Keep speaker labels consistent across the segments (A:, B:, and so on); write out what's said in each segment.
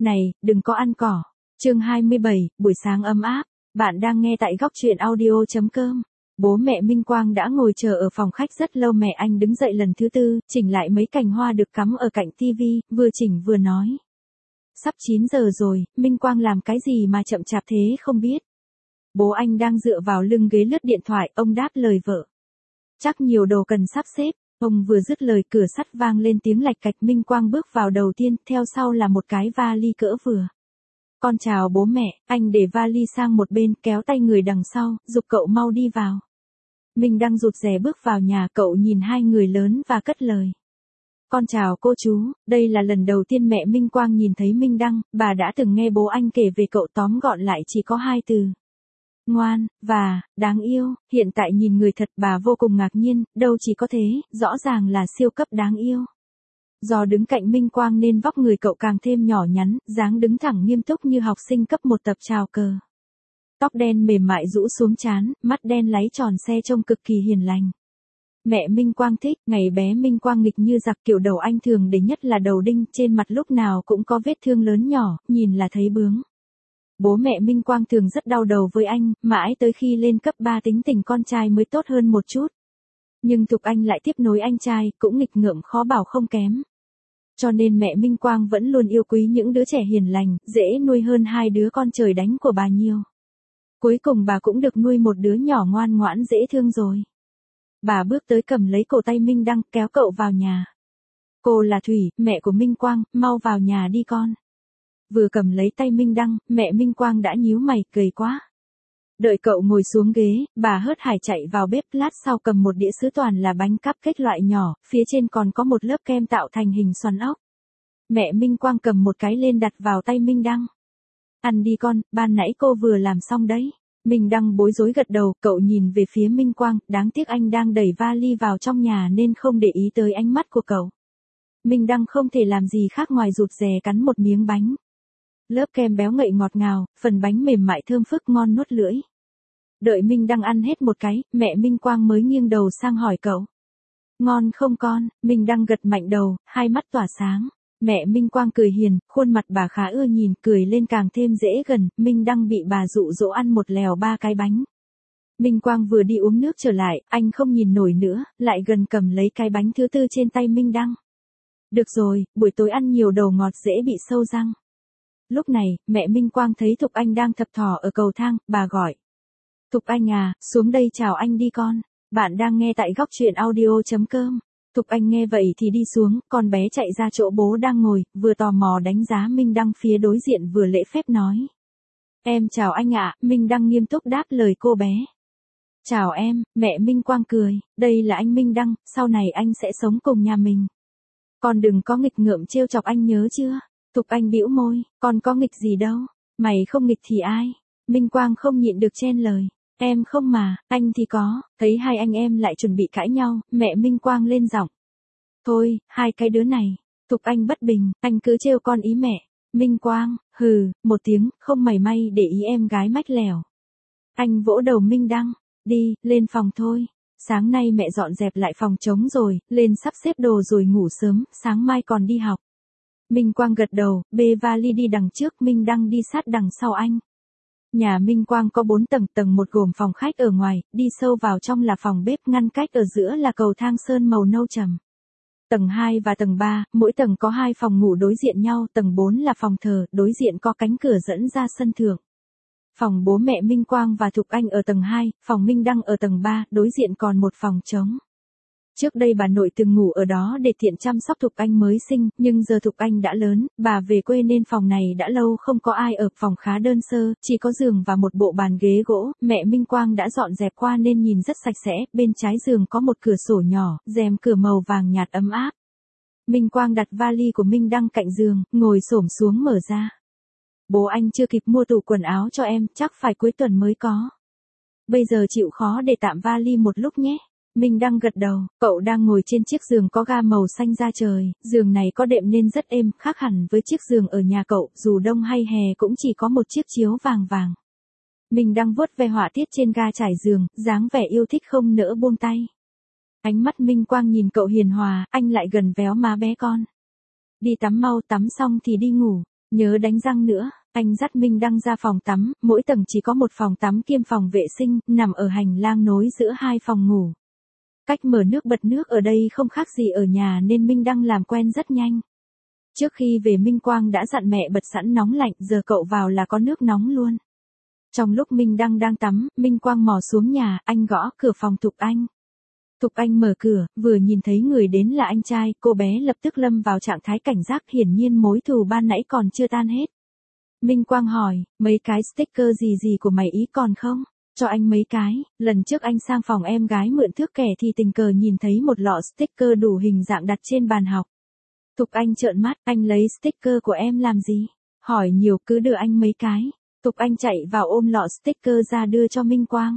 A: Này, đừng có ăn cỏ. Chương 27, buổi sáng ấm áp. Bạn đang nghe tại góc truyện audio.com. Bố mẹ Minh Quang đã ngồi chờ ở phòng khách rất lâu. Mẹ anh đứng dậy lần thứ tư, chỉnh lại mấy cành hoa được cắm ở cạnh tivi, vừa chỉnh vừa nói. Sắp 9 giờ rồi, Minh Quang làm cái gì mà chậm chạp thế không biết. Bố anh đang dựa vào lưng ghế lướt điện thoại, ông đáp lời vợ. Chắc nhiều đồ cần sắp xếp. Ông vừa dứt lời cửa sắt vang lên tiếng lạch cạch. Minh Quang bước vào đầu tiên, theo sau là một cái vali cỡ vừa. Con chào bố mẹ, anh để vali sang một bên, kéo tay người đằng sau, giục cậu mau đi vào. Minh đang rụt rè bước vào nhà, cậu nhìn hai người lớn và cất lời. Con chào cô chú, đây là lần đầu tiên mẹ Minh Quang nhìn thấy Minh Đăng, bà đã từng nghe bố anh kể về cậu, tóm gọn lại chỉ có hai từ. Ngoan, và, đáng yêu. Hiện tại nhìn người thật bà vô cùng ngạc nhiên, đâu chỉ có thế, rõ ràng là siêu cấp đáng yêu. Do đứng cạnh Minh Quang nên vóc người cậu càng thêm nhỏ nhắn, dáng đứng thẳng nghiêm túc như học sinh cấp 1 tập chào cờ. Tóc đen mềm mại rũ xuống trán, mắt đen láy tròn xe trông cực kỳ hiền lành. Mẹ Minh Quang thích, ngày bé Minh Quang nghịch như giặc, kiểu đầu anh thường để nhất là đầu đinh, trên mặt lúc nào cũng có vết thương lớn nhỏ, nhìn là thấy bướng. Bố mẹ Minh Quang thường rất đau đầu với anh, mãi tới khi lên cấp 3 tính tình con trai mới tốt hơn một chút. Nhưng Thục Anh lại tiếp nối anh trai, cũng nghịch ngợm khó bảo không kém. Cho nên mẹ Minh Quang vẫn luôn yêu quý những đứa trẻ hiền lành, dễ nuôi hơn hai đứa con trời đánh của bà nhiều. Cuối cùng bà cũng được nuôi một đứa nhỏ ngoan ngoãn dễ thương rồi. Bà bước tới cầm lấy cổ tay Minh Đăng, kéo cậu vào nhà. Cô là Thủy, mẹ của Minh Quang, mau vào nhà đi con. Vừa cầm lấy tay Minh Đăng, mẹ Minh Quang đã nhíu mày, cười quá. Đợi cậu ngồi xuống ghế, bà hớt hải chạy vào bếp, lát sau cầm một đĩa sứ toàn là bánh cupcake loại nhỏ, phía trên còn có một lớp kem tạo thành hình xoắn ốc. Mẹ Minh Quang cầm một cái lên đặt vào tay Minh Đăng. Ăn đi con, ban nãy cô vừa làm xong đấy. Minh Đăng bối rối gật đầu, cậu nhìn về phía Minh Quang, đáng tiếc anh đang đẩy vali vào trong nhà nên không để ý tới ánh mắt của cậu. Minh Đăng không thể làm gì khác ngoài rụt rè cắn một miếng bánh. Lớp kem béo ngậy ngọt ngào, phần bánh mềm mại thơm phức ngon nuốt lưỡi. Đợi Minh Đăng ăn hết một cái, mẹ Minh Quang mới nghiêng đầu sang hỏi cậu. Ngon không con? Minh Đăng gật mạnh đầu, hai mắt tỏa sáng. Mẹ Minh Quang cười hiền, khuôn mặt bà khá ưa nhìn, cười lên càng thêm dễ gần. Minh Đăng bị bà dụ dỗ ăn một lèo 3 cái bánh. Minh Quang vừa đi uống nước trở lại, anh không nhìn nổi nữa, lại gần cầm lấy cái bánh thứ tư trên tay Minh Đăng. Được rồi, buổi tối ăn nhiều đồ ngọt dễ bị sâu răng. Lúc này, mẹ Minh Quang thấy Thục Anh đang thập thò ở cầu thang, bà gọi. Thục Anh à, xuống đây chào anh đi con. Bạn đang nghe tại góc truyện audio.com. Thục Anh nghe vậy thì đi xuống, con bé chạy ra chỗ bố đang ngồi, vừa tò mò đánh giá Minh Đăng phía đối diện vừa lễ phép nói. Em chào anh ạ, Minh Đăng nghiêm túc đáp lời cô bé. Chào em, mẹ Minh Quang cười, đây là anh Minh Đăng, sau này anh sẽ sống cùng nhà mình. Con đừng có nghịch ngợm trêu chọc anh nhớ chưa? Thục Anh bĩu môi, con có nghịch gì đâu, mày không nghịch thì ai? Minh Quang không nhịn được chen lời. Em không mà, anh thì có. Thấy hai anh em lại chuẩn bị cãi nhau, mẹ Minh Quang lên giọng. Thôi, hai cái đứa này. Thục Anh bất bình, anh cứ trêu con ý mẹ. Minh Quang, hừ, một tiếng, không mảy may để ý em gái mách lèo. Anh vỗ đầu Minh Đăng, đi, lên phòng thôi. Sáng nay mẹ dọn dẹp lại phòng trống rồi, lên sắp xếp đồ rồi ngủ sớm, sáng mai còn đi học. Minh Quang gật đầu, bê vali đi đằng trước, Minh Đăng đi sát đằng sau anh. Nhà Minh Quang có 4 tầng, tầng 1 gồm phòng khách ở ngoài, đi sâu vào trong là phòng bếp, ngăn cách ở giữa là cầu thang sơn màu nâu trầm. Tầng 2 và tầng 3, mỗi tầng có 2 phòng ngủ đối diện nhau, tầng 4 là phòng thờ, đối diện có cánh cửa dẫn ra sân thượng. Phòng bố mẹ Minh Quang và Thục Anh ở tầng 2, phòng Minh Đăng ở tầng 3, đối diện còn một phòng trống. Trước đây bà nội từng ngủ ở đó để tiện chăm sóc Thục Anh mới sinh, nhưng giờ Thục Anh đã lớn, bà về quê nên phòng này đã lâu không có ai ở, phòng khá đơn sơ, chỉ có giường và một bộ bàn ghế gỗ, mẹ Minh Quang đã dọn dẹp qua nên nhìn rất sạch sẽ, bên trái giường có một cửa sổ nhỏ, rèm cửa màu vàng nhạt ấm áp. Minh Quang đặt vali của Minh Đăng cạnh giường, ngồi xổm xuống mở ra. Bố anh chưa kịp mua tủ quần áo cho em, chắc phải cuối tuần mới có. Bây giờ chịu khó để tạm vali một lúc nhé. Minh Đăng gật đầu, cậu đang ngồi trên chiếc giường có ga màu xanh da trời, giường này có đệm nên rất êm, khác hẳn với chiếc giường ở nhà cậu, dù đông hay hè cũng chỉ có một chiếc chiếu vàng vàng. Minh Đăng vuốt ve họa tiết trên ga trải giường, dáng vẻ yêu thích không nỡ buông tay. Ánh mắt Minh Quang nhìn cậu hiền hòa, anh lại gần véo má bé con. Đi tắm mau, tắm xong thì đi ngủ. Nhớ đánh răng nữa. Anh dắt Minh Đăng ra phòng tắm, mỗi tầng chỉ có một phòng tắm kiêm phòng vệ sinh, nằm ở hành lang nối giữa hai phòng ngủ. Cách mở nước bật nước ở đây không khác gì ở nhà nên Minh Đăng làm quen rất nhanh. Trước khi về Minh Quang đã dặn mẹ bật sẵn nóng lạnh, giờ cậu vào là có nước nóng luôn. Trong lúc Minh Đăng đang tắm, Minh Quang mò xuống nhà, anh gõ cửa phòng Thục Anh. Thục Anh mở cửa, vừa nhìn thấy người đến là anh trai, cô bé lập tức lâm vào trạng thái cảnh giác, hiển nhiên mối thù ban nãy còn chưa tan hết. Minh Quang hỏi, mấy cái sticker gì của mày ý còn không? Cho anh mấy cái, lần trước anh sang phòng em gái mượn thước kẻ thì tình cờ nhìn thấy một lọ sticker đủ hình dạng đặt trên bàn học. Thục Anh trợn mắt, anh lấy sticker của em làm gì? Hỏi nhiều, cứ đưa anh mấy cái. Thục Anh chạy vào ôm lọ sticker ra đưa cho Minh Quang.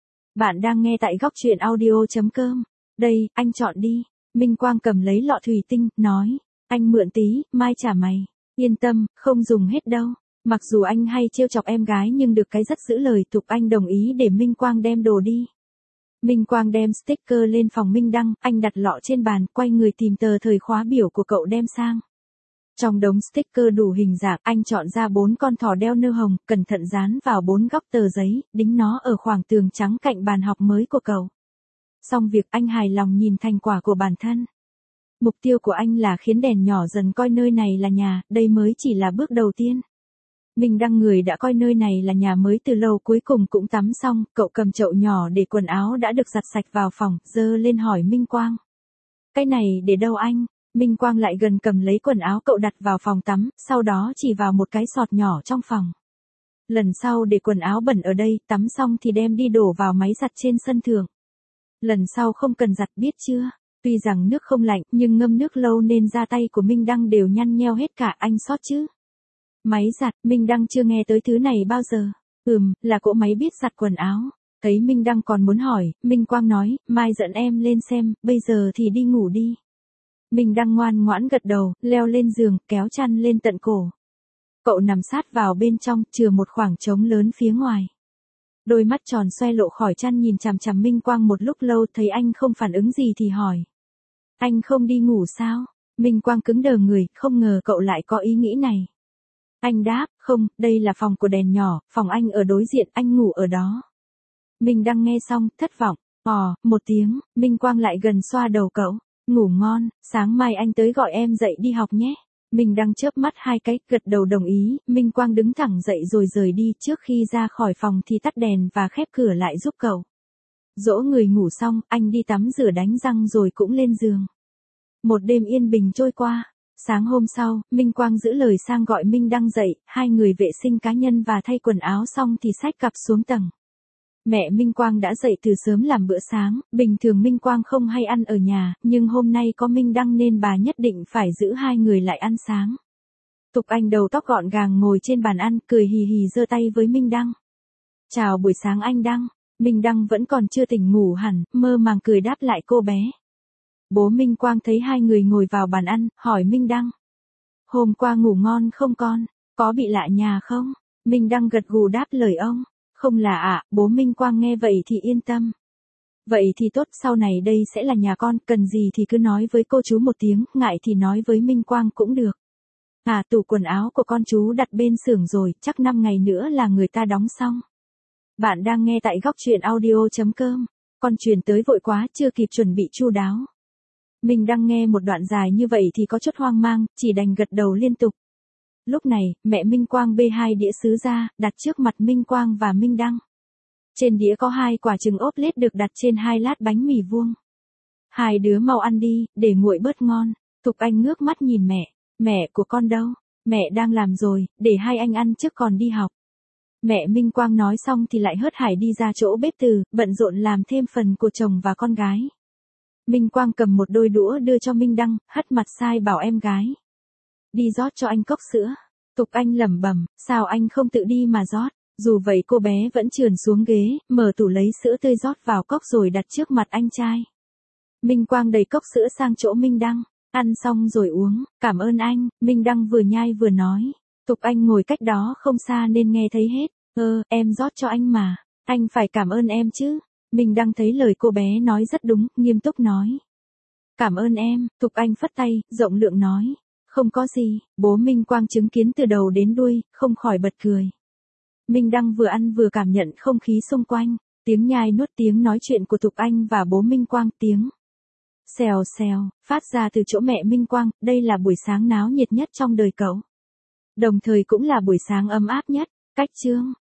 A: Bạn đang nghe tại góc truyện audio.com. Đây, anh chọn đi. Minh Quang cầm lấy lọ thủy tinh, nói. Anh mượn tí, mai trả mày. Yên tâm, không dùng hết đâu. Mặc dù anh hay trêu chọc em gái nhưng được cái rất giữ lời. Thục Anh đồng ý để Minh Quang đem đồ đi. Minh Quang đem sticker lên phòng Minh Đăng, anh đặt lọ trên bàn, quay người tìm tờ thời khóa biểu của cậu đem sang. Trong đống sticker đủ hình dạng, anh chọn ra 4 con thỏ đeo nơ hồng, cẩn thận dán vào 4 góc tờ giấy, đính nó ở khoảng tường trắng cạnh bàn học mới của cậu. Xong việc, anh hài lòng nhìn thành quả của bản thân. Mục tiêu của anh là khiến đèn nhỏ dần coi nơi này là nhà, đây mới chỉ là bước đầu tiên. Minh Đăng người đã coi nơi này là nhà mới từ lâu, cuối cùng cũng tắm xong, cậu cầm chậu nhỏ để quần áo đã được giặt sạch vào phòng, dơ lên hỏi Minh Quang. Cái này để đâu anh? Minh Quang lại gần cầm lấy quần áo cậu đặt vào phòng tắm, sau đó chỉ vào một cái sọt nhỏ trong phòng. Lần sau để quần áo bẩn ở đây, tắm xong thì đem đi đổ vào máy giặt trên sân thượng. Lần sau không cần giặt biết chưa? Tuy rằng nước không lạnh nhưng ngâm nước lâu nên da tay của Minh Đăng đều nhăn nheo hết cả, anh sót chứ? Máy giặt, Minh Đăng chưa nghe tới thứ này bao giờ. Là cỗ máy biết giặt quần áo. Thấy Minh Đăng còn muốn hỏi, Minh Quang nói, mai dẫn em lên xem, bây giờ thì đi ngủ đi. Minh Đăng ngoan ngoãn gật đầu, leo lên giường, kéo chăn lên tận cổ. Cậu nằm sát vào bên trong, chừa một khoảng trống lớn phía ngoài. Đôi mắt tròn xoe lộ khỏi chăn nhìn chằm chằm Minh Quang một lúc lâu, thấy anh không phản ứng gì thì hỏi. Anh không đi ngủ sao? Minh Quang cứng đờ người, không ngờ cậu lại có ý nghĩ này. Anh đáp, không, đây là phòng của đèn nhỏ, phòng anh ở đối diện, anh ngủ ở đó. Minh Đăng nghe xong, thất vọng. Một tiếng, Minh Quang lại gần xoa đầu cậu. Ngủ ngon, sáng mai anh tới gọi em dậy đi học nhé. Minh Đăng chớp mắt 2 cái, gật đầu đồng ý. Minh Quang đứng thẳng dậy rồi rời đi, trước khi ra khỏi phòng thì tắt đèn và khép cửa lại giúp cậu. Dỗ người ngủ xong, anh đi tắm rửa đánh răng rồi cũng lên giường. Một đêm yên bình trôi qua. Sáng hôm sau, Minh Quang giữ lời sang gọi Minh Đăng dậy, hai người vệ sinh cá nhân và thay quần áo xong thì xách cặp xuống tầng. Mẹ Minh Quang đã dậy từ sớm làm bữa sáng, bình thường Minh Quang không hay ăn ở nhà, nhưng hôm nay có Minh Đăng nên bà nhất định phải giữ hai người lại ăn sáng. Thục Anh đầu tóc gọn gàng ngồi trên bàn ăn, cười hì hì giơ tay với Minh Đăng. Chào buổi sáng anh Đăng. Minh Đăng vẫn còn chưa tỉnh ngủ hẳn, mơ màng cười đáp lại cô bé. Bố Minh Quang thấy hai người ngồi vào bàn ăn, hỏi Minh Đăng. Hôm qua ngủ ngon không con? Có bị lạ nhà không? Minh Đăng gật gù đáp lời ông. Không là ạ, bố Minh Quang nghe vậy thì yên tâm. Vậy thì tốt, sau này đây sẽ là nhà con, cần gì thì cứ nói với cô chú một tiếng, ngại thì nói với Minh Quang cũng được. Tủ quần áo của con chú đặt bên xưởng rồi, chắc 5 ngày nữa là người ta đóng xong. Bạn đang nghe tại góc truyện audio.com. Con truyền tới vội quá, chưa kịp chuẩn bị chu đáo. Mình đang nghe một đoạn dài như vậy thì có chút hoang mang, chỉ đành gật đầu liên tục. Lúc này, mẹ Minh Quang bê 2 đĩa sứ ra, đặt trước mặt Minh Quang và Minh Đăng. Trên đĩa có 2 quả trứng ốp lết được đặt trên 2 lát bánh mì vuông. Hai đứa mau ăn đi, để nguội bớt ngon. Thục Anh ngước mắt nhìn mẹ. Mẹ của con đâu? Mẹ đang làm rồi, để hai anh ăn trước còn đi học. Mẹ Minh Quang nói xong thì lại hớt hải đi ra chỗ bếp từ, bận rộn làm thêm phần của chồng và con gái. Minh Quang cầm một đôi đũa đưa cho Minh Đăng, hất mặt sai bảo em gái. Đi rót cho anh cốc sữa. Thục Anh lẩm bẩm, sao anh không tự đi mà rót? Dù vậy cô bé vẫn trườn xuống ghế, mở tủ lấy sữa tươi rót vào cốc rồi đặt trước mặt anh trai. Minh Quang đẩy cốc sữa sang chỗ Minh Đăng. Ăn xong rồi uống, cảm ơn anh, Minh Đăng vừa nhai vừa nói. Thục Anh ngồi cách đó không xa nên nghe thấy hết. Em rót cho anh mà, anh phải cảm ơn em chứ. Minh Đăng thấy lời cô bé nói rất đúng, nghiêm túc nói. Cảm ơn em, Thục Anh phất tay, rộng lượng nói. Không có gì, bố Minh Quang chứng kiến từ đầu đến đuôi, không khỏi bật cười. Minh Đăng vừa ăn vừa cảm nhận không khí xung quanh, tiếng nhai nuốt tiếng nói chuyện của Thục Anh và bố Minh Quang tiếng xèo xèo, phát ra từ chỗ mẹ Minh Quang, đây là buổi sáng náo nhiệt nhất trong đời cậu. Đồng thời cũng là buổi sáng ấm áp nhất, cách chương.